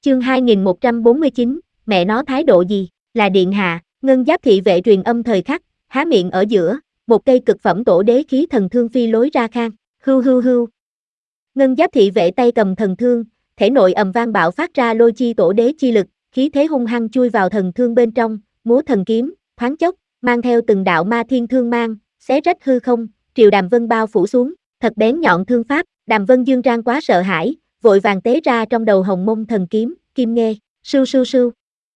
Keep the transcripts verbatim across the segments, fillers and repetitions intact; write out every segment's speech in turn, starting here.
Chương hai nghìn một trăm bốn mươi chín, mẹ nó thái độ gì, là điện hạ, ngân giáp thị vệ truyền âm thời khắc, há miệng ở giữa, một cây cực phẩm tổ đế khí thần thương phi lối ra khang, hưu hưu hưu. Ngân giáp thị vệ tay cầm thần thương, thể nội ầm vang bạo phát ra lôi chi tổ đế chi lực, khí thế hung hăng chui vào thần thương bên trong, múa thần kiếm, thoáng chốc, mang theo từng đạo ma thiên thương mang, xé rách hư không, triều Đàm Vân bao phủ xuống, thật bén nhọn thương pháp, Đàm Vân Dương Trang quá sợ hãi, vội vàng tế ra trong đầu hồng mông thần kiếm, kim nghê, sưu sưu sưu.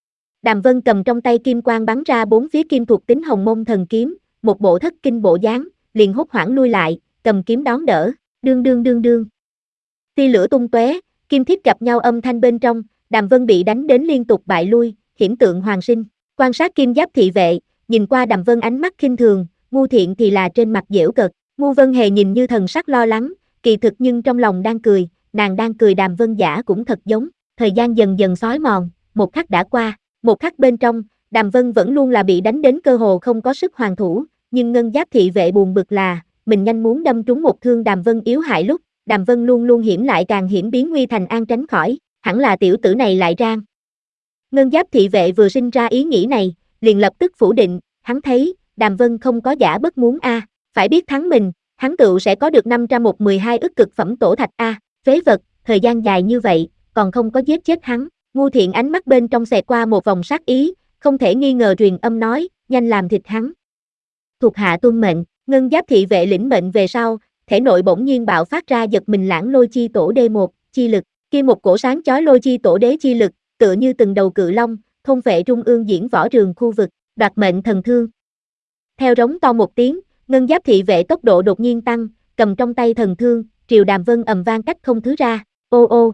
Đàm Vân cầm trong tay kim quang bắn ra bốn phía kim thuộc tính hồng mông thần kiếm, một bộ thất kinh bộ dáng, liền hốt hoảng lui lại, cầm kiếm đón đỡ, đương đương đương đương. Tia lửa tung tóe, kim thiết gặp nhau âm thanh bên trong, Đàm Vân bị đánh đến liên tục bại lui, hiển tượng hoàng sinh. Quan sát kim giáp thị vệ, nhìn qua Đàm Vân ánh mắt khinh thường, Ngu Thiện thì là trên mặt giễu cợt. Ngu Vân Hề nhìn như thần sắc lo lắng, kỳ thực nhưng trong lòng đang cười, nàng đang cười Đàm Vân giả cũng thật giống. Thời gian dần dần xói mòn, một khắc đã qua, một khắc bên trong, Đàm Vân vẫn luôn là bị đánh đến cơ hồ không có sức hoàn thủ, nhưng ngân giáp thị vệ buồn bực là, mình nhanh muốn đâm trúng một thương Đàm Vân yếu hại lúc, Đàm Vân luôn luôn hiểm lại càng hiểm biến nguy thành an tránh khỏi, hẳn là tiểu tử này lại rang. Ngân giáp thị vệ vừa sinh ra ý nghĩ này, liền lập tức phủ định, hắn thấy, Đàm Vân không có giả bất muốn a, phải biết thắng mình, hắn tựu sẽ có được năm trăm mười hai ức cực phẩm tổ thạch a, phế vật, thời gian dài như vậy, còn không có giết chết hắn. Ngu Thiện ánh mắt bên trong xẹt qua một vòng sát ý, không thể nghi ngờ truyền âm nói, nhanh làm thịt hắn. Thuộc hạ tuân mệnh, ngân giáp thị vệ lĩnh mệnh về sau, thể nội bỗng nhiên bạo phát ra giật mình lãng lôi chi tổ đê một, chi lực, kia một cổ sáng chói lôi chi tổ đế chi lực, tựa như từng đầu cự long, thôn phệ trung ương diễn võ trường khu vực, đoạt mệnh thần thương. Theo rống to một tiếng, ngân giáp thị vệ tốc độ đột nhiên tăng, cầm trong tay thần thương, triều Đàm Vân ầm vang cách không thứ ra, ô ô,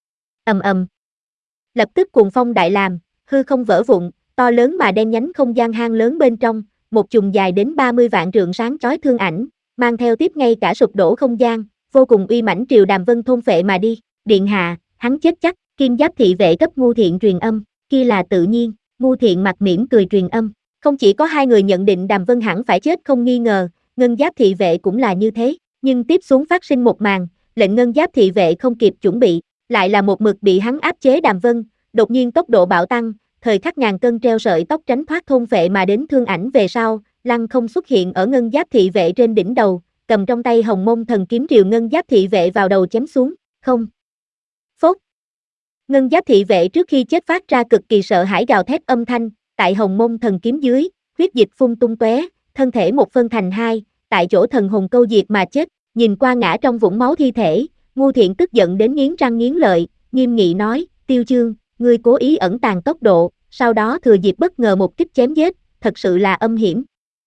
ầm ầm. Lập tức cuồng phong đại làm, hư không vỡ vụn, to lớn mà đen nhánh không gian hang lớn bên trong, một chùm dài đến ba mươi vạn trượng sáng chói thương ảnh, mang theo tiếp ngay cả sụp đổ không gian, vô cùng uy mãnh triều Đàm Vân thôn phệ mà đi, điện hạ, hắn chết chắc, kim giáp thị vệ cấp Ngu Thiện truyền âm, kia là tự nhiên, Ngu Thiện mặt mỉm cười truyền âm, không chỉ có hai người nhận định Đàm Vân hẳn phải chết không nghi ngờ, ngân giáp thị vệ cũng là như thế, nhưng tiếp xuống phát sinh một màn, lệnh ngân giáp thị vệ không kịp chuẩn bị, lại là một mực bị hắn áp chế Đàm Vân, đột nhiên tốc độ bạo tăng, thời khắc ngàn cân treo sợi tóc tránh thoát thôn phệ mà đến thương ảnh về sau, lăng không xuất hiện ở ngân giáp thị vệ trên đỉnh đầu, cầm trong tay hồng mông thần kiếm triều ngân giáp thị vệ vào đầu chém xuống, không. Phốt. Ngân giáp thị vệ trước khi chết phát ra cực kỳ sợ hãi gào thét âm thanh, tại hồng mông thần kiếm dưới, huyết dịch phun tung tóe, thân thể một phân thành hai, tại chỗ thần hồn câu diệt mà chết, nhìn qua ngã trong vũng máu thi thể, Ngu Thiện tức giận đến nghiến răng nghiến lợi, nghiêm nghị nói, Tiêu Chương, ngươi cố ý ẩn tàng tốc độ, sau đó thừa dịp bất ngờ một kích chém giết, thật sự là âm hiểm.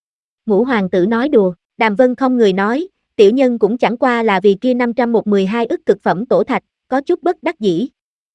Ngũ hoàng tử nói đùa, Đàm Vân không người nói, tiểu nhân cũng chẳng qua là vì kia năm trăm mười hai ức cực phẩm tổ thạch, có chút bất đắc dĩ.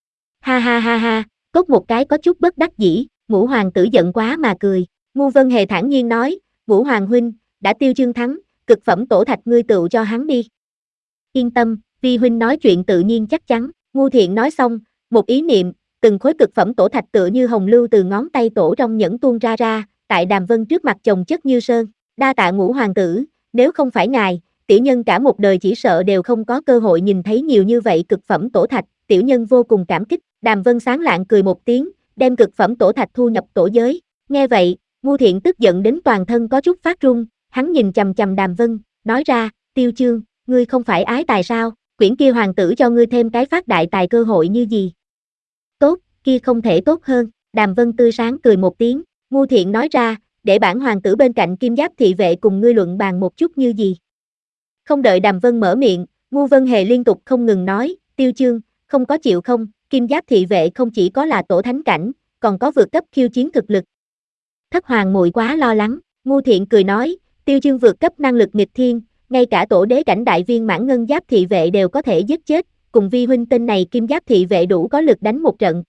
Ha ha ha ha, cốt một cái có chút bất đắc dĩ, Ngũ hoàng tử giận quá mà cười. Ngu Vân Hề thản nhiên nói, Ngũ hoàng huynh, đã Tiêu Chương thắng, cực phẩm tổ thạch ngươi tự cho hắn đi. Yên tâm, vi huynh nói chuyện tự nhiên chắc chắn. Ngu Thiện nói xong, một ý niệm, từng khối cực phẩm tổ thạch tựa như hồng lưu từ ngón tay tổ trong nhẫn tuôn ra ra, tại Đàm Vân trước mặt chồng chất như sơn. Đa tạ Ngũ hoàng tử, nếu không phải ngài, tiểu nhân cả một đời chỉ sợ đều không có cơ hội nhìn thấy nhiều như vậy cực phẩm tổ thạch, tiểu nhân vô cùng cảm kích. Đàm Vân sáng lạng cười một tiếng, đem cực phẩm tổ thạch thu nhập tổ giới. Nghe vậy, Ngu Thiện tức giận đến toàn thân có chút phát run, hắn nhìn chằm chằm Đàm Vân, nói ra, Tiêu Chương, ngươi không phải ái tài sao, quyển kia hoàng tử cho ngươi thêm cái phát đại tài cơ hội như gì. Tốt, kia không thể tốt hơn, Đàm Vân tươi sáng cười một tiếng, Ngu Thiện nói ra, để bản hoàng tử bên cạnh kim giáp thị vệ cùng ngươi luận bàn một chút như gì. Không đợi Đàm Vân mở miệng, Ngu Vân Hề liên tục không ngừng nói, Tiêu Chương, không có chịu không, kim giáp thị vệ không chỉ có là tổ thánh cảnh, còn có vượt cấp khiêu chiến thực lực. Thất hoàng muội quá lo lắng, Ngu Thiện cười nói, Tiêu Chương vượt cấp năng lực nghịch thiên, ngay cả tổ đế cảnh đại viên mãn ngân giáp thị vệ đều có thể giết chết, cùng vi huynh tên này kim giáp thị vệ đủ có lực đánh một trận.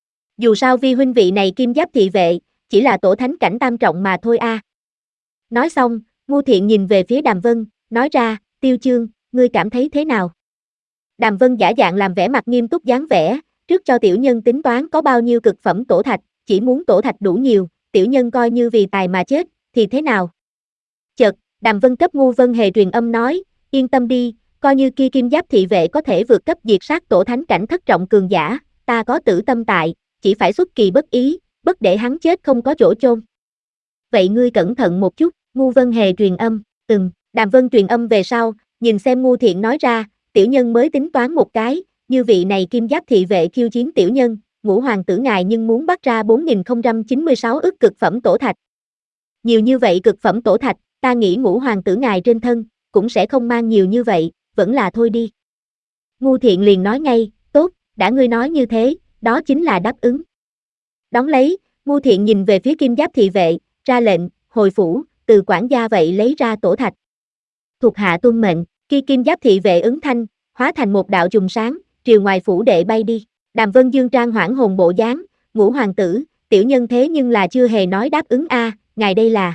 Dù sao vi huynh vị này kim giáp thị vệ, chỉ là tổ thánh cảnh tam trọng mà thôi a. À. Nói xong, Ngu Thiện nhìn về phía Đàm Vân, nói ra, Tiêu Chương, ngươi cảm thấy thế nào? Đàm Vân giả dạng làm vẻ mặt nghiêm túc dáng vẻ, trước cho tiểu nhân tính toán có bao nhiêu cực phẩm tổ thạch, chỉ muốn tổ thạch đủ nhiều, tiểu nhân coi như vì tài mà chết, thì thế nào? Chợt, Đàm Vân cấp Ngu Vân Hề truyền âm nói, yên tâm đi, coi như kia kim giáp thị vệ có thể vượt cấp diệt sát tổ thánh cảnh thất trọng cường giả, ta có tử tâm tại, chỉ phải xuất kỳ bất ý, bất để hắn chết không có chỗ chôn. Vậy ngươi cẩn thận một chút, Ngu Vân Hề truyền âm, ừm, Đàm Vân truyền âm về sau, nhìn xem Ngu Thiện nói ra, tiểu nhân mới tính toán một cái, như vị này kim giáp thị vệ khiêu chiến tiểu nhân, ngũ hoàng tử ngài nhưng muốn bắt ra bốn nghìn không trăm chín mươi sáu ức cực phẩm tổ thạch. Nhiều như vậy cực phẩm tổ thạch, ta nghĩ ngũ hoàng tử ngài trên thân, cũng sẽ không mang nhiều như vậy, vẫn là thôi đi. Ngu Thiện liền nói ngay, tốt, đã ngươi nói như thế, đó chính là đáp ứng. Đón lấy, Ngu Thiện nhìn về phía kim giáp thị vệ, ra lệnh, hồi phủ, từ quản gia vậy lấy ra tổ thạch. Thuộc hạ tuân mệnh, khi kim giáp thị vệ ứng thanh, hóa thành một đạo trùng sáng, triều ngoài phủ đệ bay đi. Đàm Vân Dương trang hoảng hồn bộ dáng, ngũ hoàng tử, tiểu nhân thế nhưng là chưa hề nói đáp ứng a, ngài đây là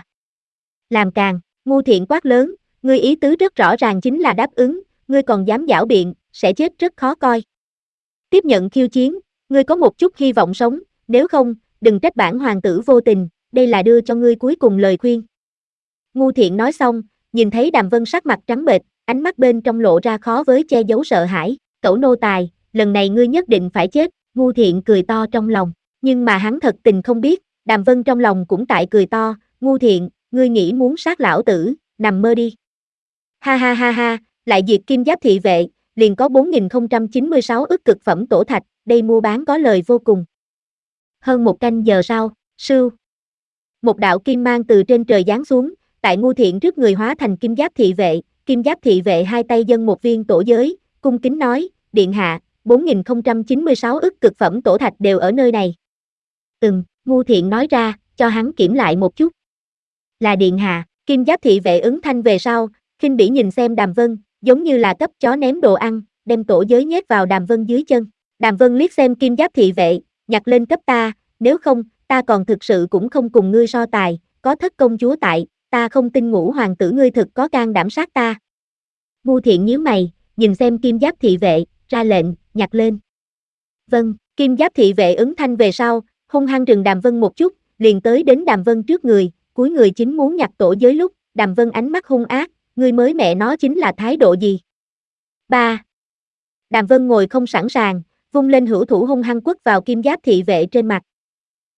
làm càng. Ngu Thiện quát lớn, ngươi ý tứ rất rõ ràng chính là đáp ứng, ngươi còn dám giảo biện, sẽ chết rất khó coi. Tiếp nhận khiêu chiến, ngươi có một chút hy vọng sống, nếu không, đừng trách bản hoàng tử vô tình, đây là đưa cho ngươi cuối cùng lời khuyên. Ngu Thiện nói xong, nhìn thấy Đàm Vân sắc mặt trắng bệch, ánh mắt bên trong lộ ra khó với che giấu sợ hãi, cẩu nô tài, lần này ngươi nhất định phải chết, Ngu Thiện cười to trong lòng, nhưng mà hắn thật tình không biết, Đàm Vân trong lòng cũng tại cười to, Ngu Thiện, ngươi nghĩ muốn sát lão tử, nằm mơ đi. Ha ha ha ha, lại diệt kim giáp thị vệ, liền có bốn nghìn không trăm chín mươi sáu ức cực phẩm tổ thạch, đây mua bán có lời vô cùng. Hơn một canh giờ sau, sưu. Một đạo kim mang từ trên trời giáng xuống, tại Ngu Thiện trước người hóa thành kim giáp thị vệ, kim giáp thị vệ hai tay dâng một viên tổ giới, cung kính nói, điện hạ, bốn nghìn không trăm chín mươi sáu ức cực phẩm tổ thạch đều ở nơi này. Ừm, Ngu Thiện nói ra, cho hắn kiểm lại một chút. Là điện hạ, kim giáp thị vệ ứng thanh về sau, khinh bỉ nhìn xem Đàm Vân, giống như là cấp chó ném đồ ăn, đem tổ giới nhét vào Đàm Vân dưới chân. Đàm Vân liếc xem kim giáp thị vệ, nhặt lên cấp ta, nếu không, ta còn thực sự cũng không cùng ngươi so tài, có thất công chúa tại, ta không tin ngũ hoàng tử ngươi thực có can đảm sát ta. Ngu Thiện nhíu mày, nhìn xem kim giáp thị vệ, ra lệnh, nhặt lên. Vâng, kim giáp thị vệ ứng thanh về sau, hung hăng trừng Đàm Vân một chút, liền tới đến Đàm Vân trước người, cúi người chính muốn nhặt tổ giới lúc, Đàm Vân ánh mắt hung ác, ngươi mới mẹ nó chính là thái độ gì? Ba. Đàm Vân ngồi không sẵn sàng, vung lên hữu thủ hung hăng quất vào kim giáp thị vệ trên mặt.